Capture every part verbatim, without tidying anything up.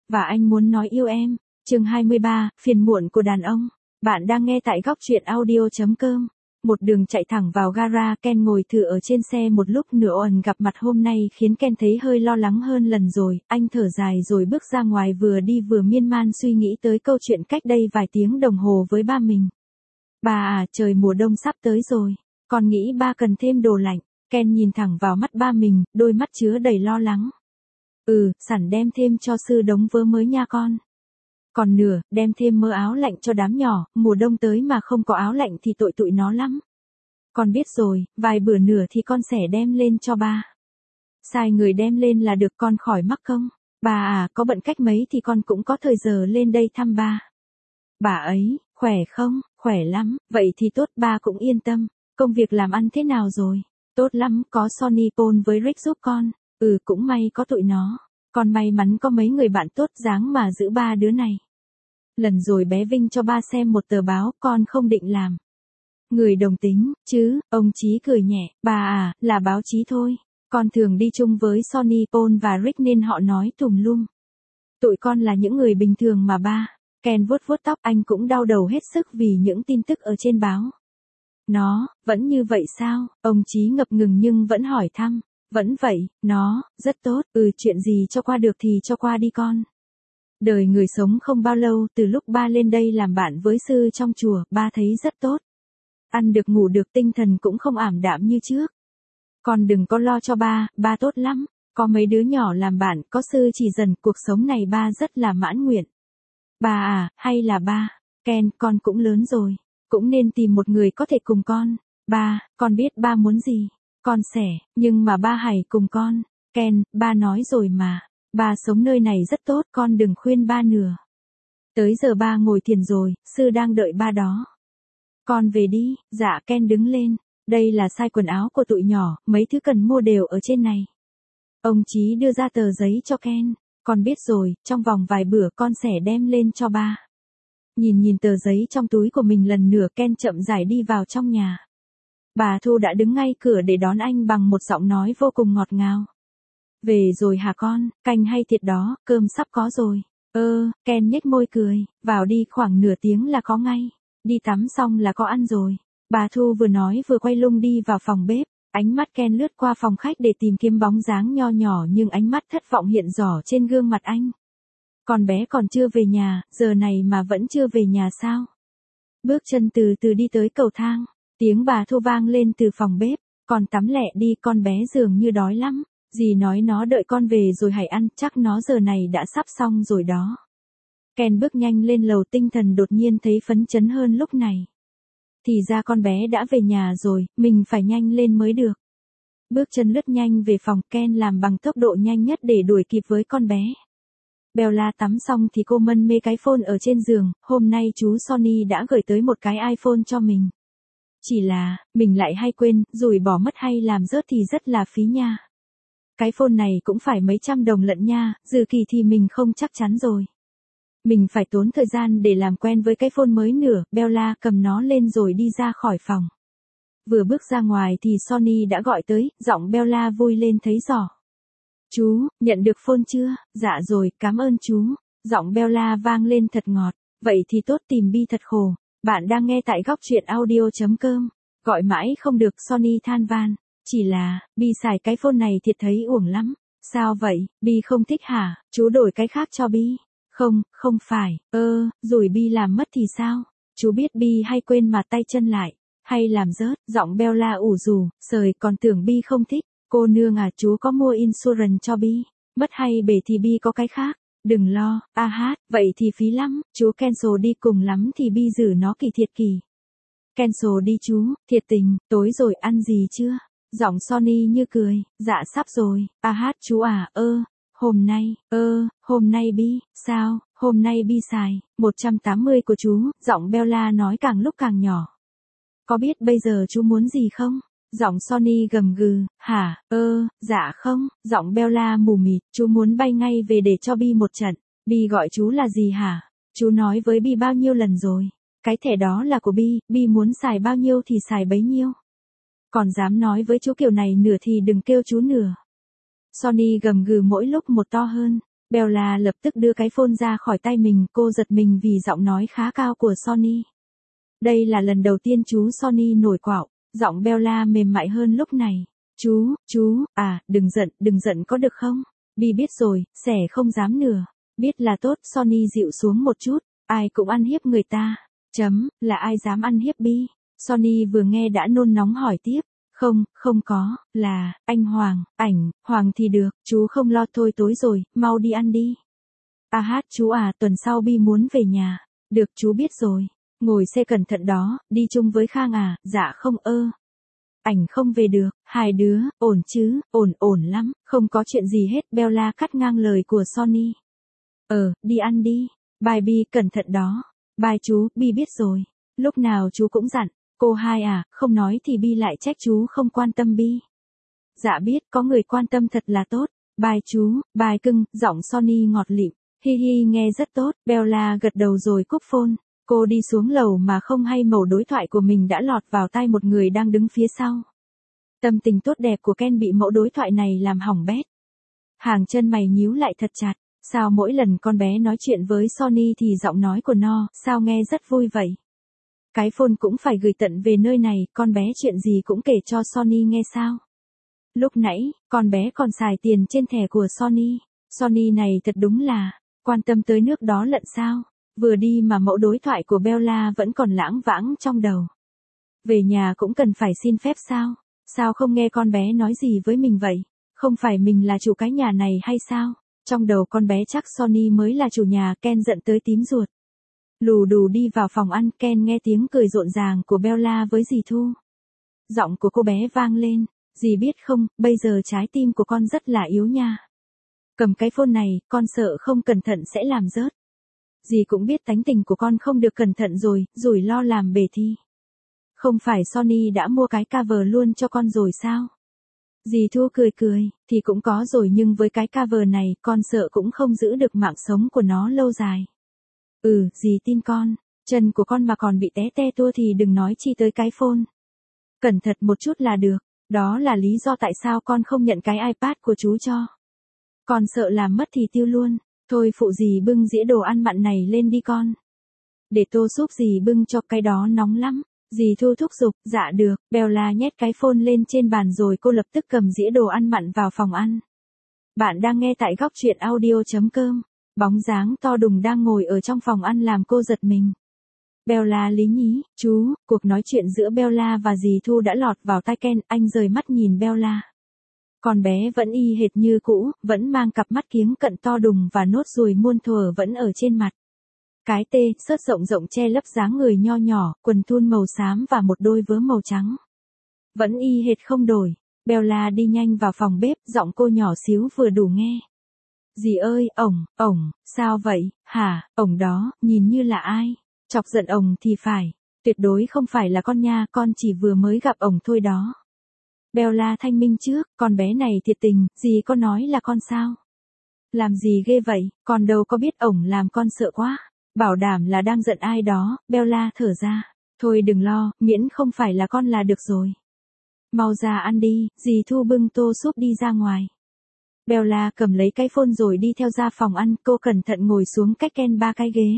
Và anh muốn nói yêu em. Chương hai mươi ba, phiền muộn của đàn ông. Bạn đang nghe tại góc truyện audio chấm com. Một đường chạy thẳng vào gara, Ken ngồi thử ở trên xe một lúc nữa. Owen gặp mặt hôm nay khiến Ken thấy hơi lo lắng hơn lần rồi. Anh thở dài rồi bước ra ngoài, vừa đi vừa miên man suy nghĩ tới câu chuyện cách đây vài tiếng đồng hồ với ba mình. Ba à, trời mùa đông sắp tới rồi. Con nghĩ ba cần thêm đồ lạnh. Ken nhìn thẳng vào mắt ba mình, đôi mắt chứa đầy lo lắng. Ừ, sẵn đem thêm cho sư đống vớ mới nha con. Còn nửa, đem thêm mớ áo lạnh cho đám nhỏ, mùa đông tới mà không có áo lạnh thì tội tụi nó lắm. Con biết rồi, vài bữa nữa thì con sẽ đem lên cho ba. Sai người đem lên là được, con khỏi mắc công. Bà à, có bận cách mấy thì con cũng có thời giờ lên đây thăm ba. Bà ấy, khỏe không? Khỏe lắm, vậy thì tốt, ba cũng yên tâm. Công việc làm ăn thế nào rồi? Tốt lắm, có Sonny, Paul với Rick giúp con. Ừ, cũng may có tụi nó. Con may mắn có mấy người bạn tốt dáng mà giữ ba đứa này. Lần rồi bé Vinh cho ba xem một tờ báo, con không định làm người đồng tính, chứ, ông Chí cười nhẹ, bà à, là báo chí thôi. Con thường đi chung với Sonny, Paul và Rick nên họ nói tùm lum. Tụi con là những người bình thường mà ba. Ken vuốt vuốt tóc, anh cũng đau đầu hết sức vì những tin tức ở trên báo. Nó, vẫn như vậy sao? Ông Chí ngập ngừng nhưng vẫn hỏi thăm. Vẫn vậy, nó, rất tốt, ừ, chuyện gì cho qua được thì cho qua đi con. Đời người sống không bao lâu, từ lúc ba lên đây làm bạn với sư trong chùa, ba thấy rất tốt. Ăn được ngủ được, tinh thần cũng không ảm đạm như trước. Con đừng có lo cho ba, ba tốt lắm. Có mấy đứa nhỏ làm bạn, có sư chỉ dần, cuộc sống này ba rất là mãn nguyện. Ba à, hay là ba, Ken, con cũng lớn rồi, cũng nên tìm một người có thể cùng con. Ba, con biết ba muốn gì. Con sẽ, nhưng mà ba hãy cùng con. Ken, ba nói rồi mà. Ba sống nơi này rất tốt, con đừng khuyên ba nữa. Tới giờ ba ngồi thiền rồi, sư đang đợi ba đó. Con về đi. Dạ. Ken đứng lên. Đây là size quần áo của tụi nhỏ, mấy thứ cần mua đều ở trên này. Ông Chí đưa ra tờ giấy cho Ken. Con biết rồi, trong vòng vài bữa con sẽ đem lên cho ba. Nhìn nhìn tờ giấy trong túi của mình lần nữa, Ken chậm rãi đi vào trong nhà. Bà Thu đã đứng ngay cửa để đón anh bằng một giọng nói vô cùng ngọt ngào. Về rồi hả con, canh hay thịt đó, cơm sắp có rồi. Ơ, Ken nhếch môi cười, vào đi, khoảng nửa tiếng là có ngay. Đi tắm xong là có ăn rồi. Bà Thu vừa nói vừa quay lưng đi vào phòng bếp. Ánh mắt Ken lướt qua phòng khách để tìm kiếm bóng dáng nho nhỏ, nhưng ánh mắt thất vọng hiện rõ trên gương mặt anh. Con bé còn chưa về nhà, giờ này mà vẫn chưa về nhà sao? Bước chân từ từ đi tới cầu thang. Tiếng bà Thu vang lên từ phòng bếp. Con tắm lẹ đi, con bé dường như đói lắm. Dì nói nó đợi con về rồi hãy ăn, chắc nó giờ này đã sắp xong rồi đó. Ken bước nhanh lên lầu, tinh thần đột nhiên thấy phấn chấn hơn lúc này. Thì ra con bé đã về nhà rồi, mình phải nhanh lên mới được. Bước chân lướt nhanh về phòng, Ken làm bằng tốc độ nhanh nhất để đuổi kịp với con bé. Bella tắm xong thì cô mân mê cái phone ở trên giường, hôm nay chú Sonny đã gửi tới một cái iPhone cho mình. Chỉ là, mình lại hay quên, rủi bỏ mất hay làm rớt thì rất là phí nha. Cái phone này cũng phải mấy trăm đồng lận nha, dự kỳ thì mình không chắc chắn rồi. Mình phải tốn thời gian để làm quen với cái phone mới nữa. Bella cầm nó lên rồi đi ra khỏi phòng. Vừa bước ra ngoài thì Sonny đã gọi tới, giọng Bella vui lên thấy rõ. Chú, nhận được phone chưa? Dạ rồi, cảm ơn chú. Giọng Bella vang lên thật ngọt. Vậy thì tốt, tìm Bi thật khổ. Bạn đang nghe tại góc truyện audio chấm com. Gọi mãi không được, Sonny than van. Chỉ là, Bi xài cái phone này thiệt thấy uổng lắm. Sao vậy, Bi không thích hả? Chú đổi cái khác cho Bi. Không, không phải, ơ, rồi Bi làm mất thì sao? Chú biết Bi hay quên mà tay chân lại, hay làm rớt, giọng Bella ủ rù, sời, còn tưởng Bi không thích. Cô nương à, chú có mua insurance cho Bi, mất hay bể thì Bi có cái khác. Đừng lo, a hát, vậy thì phí lắm, chú cancel đi, cùng lắm thì Bi giữ nó kỳ thiệt kỳ. Cancel đi chú, thiệt tình, tối rồi ăn gì chưa? Giọng Sonny như cười, dạ sắp rồi, a hát chú à, ơ, hôm nay, ơ, hôm nay Bi, sao, hôm nay Bi xài, một trăm tám mươi của chú, giọng Bella nói càng lúc càng nhỏ. Có biết bây giờ chú muốn gì không? Giọng Sonny gầm gừ, hả, ơ, dạ không, giọng Bella mù mịt, chú muốn bay ngay về để cho Bi một trận. Bi gọi chú là gì hả? Chú nói với Bi bao nhiêu lần rồi? Cái thẻ đó là của Bi, Bi muốn xài bao nhiêu thì xài bấy nhiêu. Còn dám nói với chú kiểu này nữa thì đừng kêu chú nữa. Sonny gầm gừ mỗi lúc một to hơn. Bella lập tức đưa cái phone ra khỏi tay mình, cô giật mình vì giọng nói khá cao của Sonny. Đây là lần đầu tiên chú Sonny nổi quạo, giọng Bella mềm mại hơn lúc này. Chú, chú, à, đừng giận, đừng giận có được không? Bi biết rồi, sẻ không dám nửa. Biết là tốt, Sonny dịu xuống một chút, ai cũng ăn hiếp người ta. Chấm, là ai dám ăn hiếp Bi? Sonny vừa nghe đã nôn nóng hỏi tiếp. Không, không có, là, anh Hoàng, ảnh, Hoàng thì được, chú không lo thôi tối rồi, mau đi ăn đi. À hát chú à, tuần sau Bi muốn về nhà. Được chú biết rồi. Ngồi xe cẩn thận đó, đi chung với Khang à, dạ không ơ. Ảnh không về được, hai đứa, ổn chứ, ổn ổn lắm, không có chuyện gì hết, Bella cắt ngang lời của Sonny. Ờ, đi ăn đi, bye Bi, cẩn thận đó. Bye chú, Bi biết rồi, lúc nào chú cũng dặn, cô hai à, không nói thì Bi lại trách chú không quan tâm Bi. Dạ biết, có người quan tâm thật là tốt, bye chú, bye cưng, giọng Sonny ngọt lịm, hi hi nghe rất tốt, Bella gật đầu rồi cúp phone. Cô đi xuống lầu mà không hay mẩu đối thoại của mình đã lọt vào tai một người đang đứng phía sau. Tâm tình tốt đẹp của Ken bị mẫu đối thoại này làm hỏng bét. Hàng chân mày nhíu lại thật chặt, sao mỗi lần con bé nói chuyện với Sonny thì giọng nói của nó, sao nghe rất vui vậy. Cái phone cũng phải gửi tận về nơi này, con bé chuyện gì cũng kể cho Sonny nghe sao. Lúc nãy, con bé còn xài tiền trên thẻ của Sonny. Sonny này thật đúng là, quan tâm tới nước đó lận sao. Vừa đi mà mẫu đối thoại của Bella vẫn còn lãng vãng trong đầu. Về nhà cũng cần phải xin phép sao? Sao không nghe con bé nói gì với mình vậy? Không phải mình là chủ cái nhà này hay sao? Trong đầu con bé chắc Sonny mới là chủ nhà, Ken giận tới tím ruột. Lù đù đi vào phòng ăn, Ken nghe tiếng cười rộn ràng của Bella với dì Thu. Giọng của cô bé vang lên, dì biết không, bây giờ trái tim của con rất là yếu nha. Cầm cái phone này, con sợ không cẩn thận sẽ làm rớt. Dì cũng biết tánh tình của con không được cẩn thận rồi, rủi lo làm bể thi. Không phải Sonny đã mua cái cover luôn cho con rồi sao? Dì Thu cười cười, thì cũng có rồi nhưng với cái cover này, con sợ cũng không giữ được mạng sống của nó lâu dài. Ừ, dì tin con, chân của con mà còn bị té te tua thì đừng nói chi tới cái phone. Cẩn thận một chút là được, đó là lý do tại sao con không nhận cái iPad của chú cho. Con sợ làm mất thì tiêu luôn. Thôi phụ dì bưng dĩa đồ ăn mặn này lên đi con. Để tô giúp dì bưng cho, cái đó nóng lắm. Dì Thu thúc giục, dạ được, Bella nhét cái phone lên trên bàn rồi cô lập tức cầm dĩa đồ ăn mặn vào phòng ăn. Bạn đang nghe tại góc truyện audio.com. Bóng dáng to đùng đang ngồi ở trong phòng ăn làm cô giật mình. Bella lý nhí, chú, cuộc nói chuyện giữa Bella và dì Thu đã lọt vào tai Ken, anh rời mắt nhìn Bella. Con bé vẫn y hệt như cũ, vẫn mang cặp mắt kiếng cận to đùng và nốt ruồi muôn thuở vẫn ở trên mặt. Cái tê, sớt rộng rộng che lấp dáng người nho nhỏ, quần thun màu xám và một đôi vớ màu trắng. Vẫn y hệt không đổi. Bella đi nhanh vào phòng bếp, giọng cô nhỏ xíu vừa đủ nghe. Dì ơi, ổng, ổng, sao vậy, hả, ổng đó, nhìn như là ai? Chọc giận ổng thì phải. Tuyệt đối không phải là con nha, con chỉ vừa mới gặp ổng thôi đó. Bella thanh minh trước, con bé này thiệt tình, dì có nói là con sao? Làm gì ghê vậy, con đâu có biết ổng làm con sợ quá. Bảo đảm là đang giận ai đó, Bella thở ra. Thôi đừng lo, miễn không phải là con là được rồi. Mau ra ăn đi, dì Thu bưng tô súp đi ra ngoài. Bella cầm lấy cái phone rồi đi theo ra phòng ăn, cô cẩn thận ngồi xuống cách Ken ba cái ghế.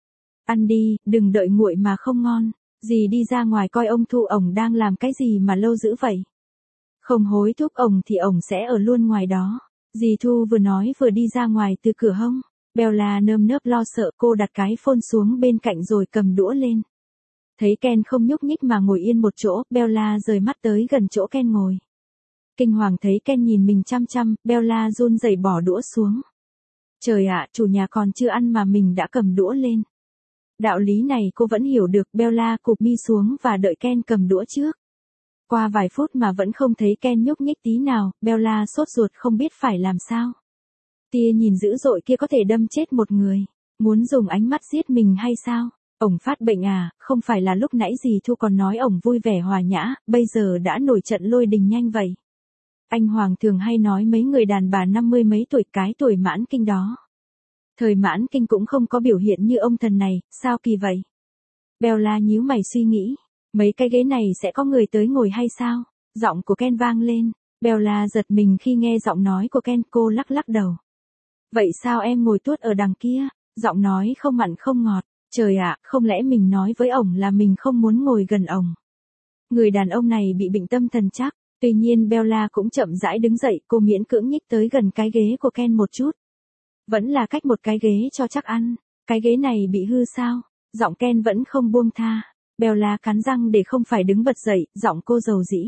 Ăn đi, đừng đợi nguội mà không ngon. Dì đi ra ngoài coi ông Thu ổng đang làm cái gì mà lâu dữ vậy. Không hối thúc ổng thì ổng sẽ ở luôn ngoài đó. Dì Thu vừa nói vừa đi ra ngoài từ cửa hông. Bella nơm nớp lo sợ, cô đặt cái phone xuống bên cạnh rồi cầm đũa lên. Thấy Ken không nhúc nhích mà ngồi yên một chỗ, Bella rời mắt tới gần chỗ Ken ngồi. Kinh hoàng thấy Ken nhìn mình chăm chăm, Bella run rẩy bỏ đũa xuống. Trời ạ, chủ nhà còn chưa ăn mà mình đã cầm đũa lên. Đạo lý này cô vẫn hiểu được, Bella cụp mi xuống và đợi Ken cầm đũa trước. Qua vài phút mà vẫn không thấy Ken nhúc nhích tí nào, Bella sốt ruột không biết phải làm sao. Tia nhìn dữ dội kia có thể đâm chết một người. Muốn dùng ánh mắt giết mình hay sao? Ổng phát bệnh à, không phải là lúc nãy dì Thu còn nói ổng vui vẻ hòa nhã, bây giờ đã nổi trận lôi đình nhanh vậy. Anh Hoàng thường hay nói mấy người đàn bà năm mươi mấy tuổi cái tuổi mãn kinh đó. Thời mãn kinh cũng không có biểu hiện như ông thần này, sao kỳ vậy? Bella nhíu mày suy nghĩ, mấy cái ghế này sẽ có người tới ngồi hay sao? Giọng của Ken vang lên, Bella giật mình khi nghe giọng nói của Ken, cô lắc lắc đầu. Vậy sao em ngồi tuốt ở đằng kia? Giọng nói không mặn không ngọt. Trời ạ, không lẽ mình nói với ổng là mình không muốn ngồi gần ổng. Người đàn ông này bị bệnh tâm thần chắc. Tuy nhiên Bella cũng chậm rãi đứng dậy, cô miễn cưỡng nhích tới gần cái ghế của Ken một chút. Vẫn là cách một cái ghế cho chắc ăn. Cái ghế này bị hư sao? Giọng Ken vẫn không buông tha. Bella cắn răng để không phải đứng bật dậy, giọng cô dầu dĩ.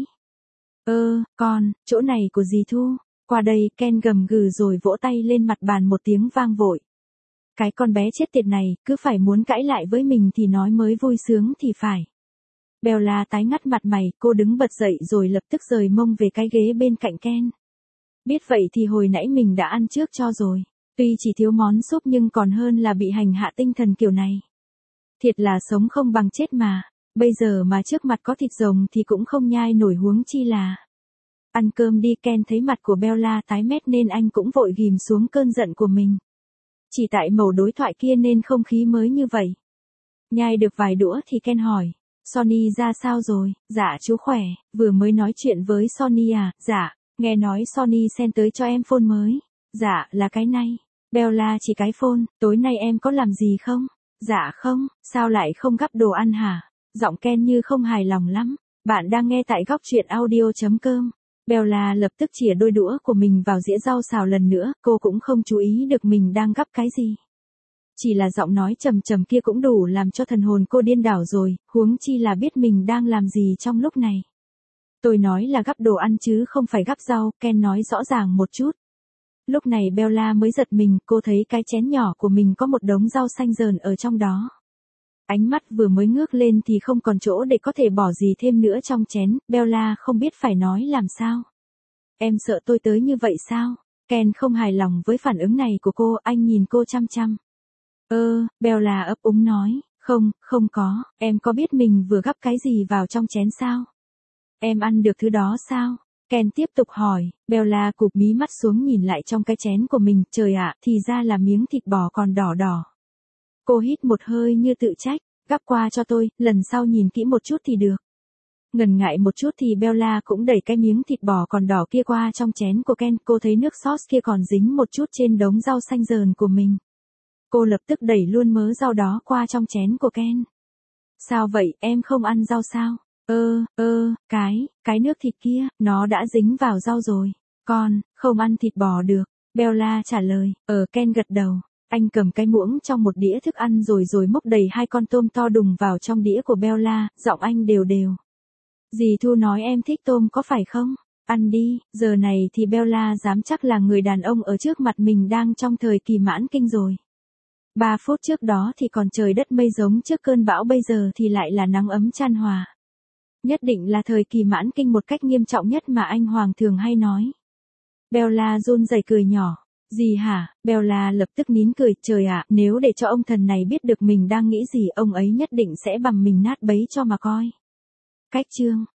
Ơ, con, chỗ này của dì Thu. Qua đây, Ken gầm gừ rồi vỗ tay lên mặt bàn một tiếng vang vội. Cái con bé chết tiệt này, cứ phải muốn cãi lại với mình thì nói mới vui sướng thì phải. Bella tái ngắt mặt mày, cô đứng bật dậy rồi lập tức rời mông về cái ghế bên cạnh Ken. Biết vậy thì hồi nãy mình đã ăn trước cho rồi. Tuy chỉ thiếu món súp nhưng còn hơn là bị hành hạ tinh thần kiểu này. Thiệt là sống không bằng chết mà. Bây giờ mà trước mặt có thịt rồng thì cũng không nhai nổi huống chi là. Ăn cơm đi. Ken thấy mặt của Bella tái mét nên anh cũng vội ghim xuống cơn giận của mình. Chỉ tại mẩu đối thoại kia nên không khí mới như vậy. Nhai được vài đũa thì Ken hỏi. Sonny ra sao rồi? Dạ chú khỏe, vừa mới nói chuyện với Sonny à? Dạ, nghe nói Sonny send tới cho em phone mới. Dạ, là cái này. Bella chỉ cái phone, tối nay em có làm gì không? Dạ không, sao lại không gắp đồ ăn hả? Giọng Ken như không hài lòng lắm. Bạn đang nghe tại góc truyện audio.com. Bella lập tức chìa đôi đũa của mình vào dĩa rau xào lần nữa, cô cũng không chú ý được mình đang gắp cái gì. Chỉ là giọng nói trầm trầm kia cũng đủ làm cho thần hồn cô điên đảo rồi, huống chi là biết mình đang làm gì trong lúc này. Tôi nói là gắp đồ ăn chứ không phải gắp rau, Ken nói rõ ràng một chút. Lúc này Bella mới giật mình, cô thấy cái chén nhỏ của mình có một đống rau xanh dờn ở trong đó. Ánh mắt vừa mới ngước lên thì không còn chỗ để có thể bỏ gì thêm nữa trong chén, Bella không biết phải nói làm sao. Em sợ tôi tới như vậy sao? Ken không hài lòng với phản ứng này của cô, anh nhìn cô chăm chăm. Ơ, Bella ấp úng nói, không, không có, em có biết mình vừa gắp cái gì vào trong chén sao? Em ăn được thứ đó sao? Ken tiếp tục hỏi, Bella cụp mí mắt xuống nhìn lại trong cái chén của mình, trời ạ, thì ra là miếng thịt bò còn đỏ đỏ. Cô hít một hơi như tự trách, gắp qua cho tôi, lần sau nhìn kỹ một chút thì được. Ngần ngại một chút thì Bella cũng đẩy cái miếng thịt bò còn đỏ kia qua trong chén của Ken, cô thấy nước sauce kia còn dính một chút trên đống rau xanh dờn của mình. Cô lập tức đẩy luôn mớ rau đó qua trong chén của Ken. Sao vậy, em không ăn rau sao? Ơ, ơ, cái, cái nước thịt kia, nó đã dính vào rau rồi. Con, không ăn thịt bò được. Bella trả lời, ờ Ken gật đầu. Anh cầm cái muỗng trong một đĩa thức ăn rồi rồi múc đầy hai con tôm to đùng vào trong đĩa của Bella, giọng anh đều đều. Dì Thu nói em thích tôm có phải không? Ăn đi, giờ này thì Bella dám chắc là người đàn ông ở trước mặt mình đang trong thời kỳ mãn kinh rồi. Ba phút trước đó thì còn trời đất mây giống trước cơn bão, bây giờ thì lại là nắng ấm chan hòa. Nhất định là thời kỳ mãn kinh một cách nghiêm trọng nhất mà anh Hoàng thường hay nói. Bella run rẩy cười nhỏ. Gì hả? Bella lập tức nín cười, trời ạ, nếu để cho ông thần này biết được mình đang nghĩ gì, ông ấy nhất định sẽ bằm mình nát bấy cho mà coi. Cách chương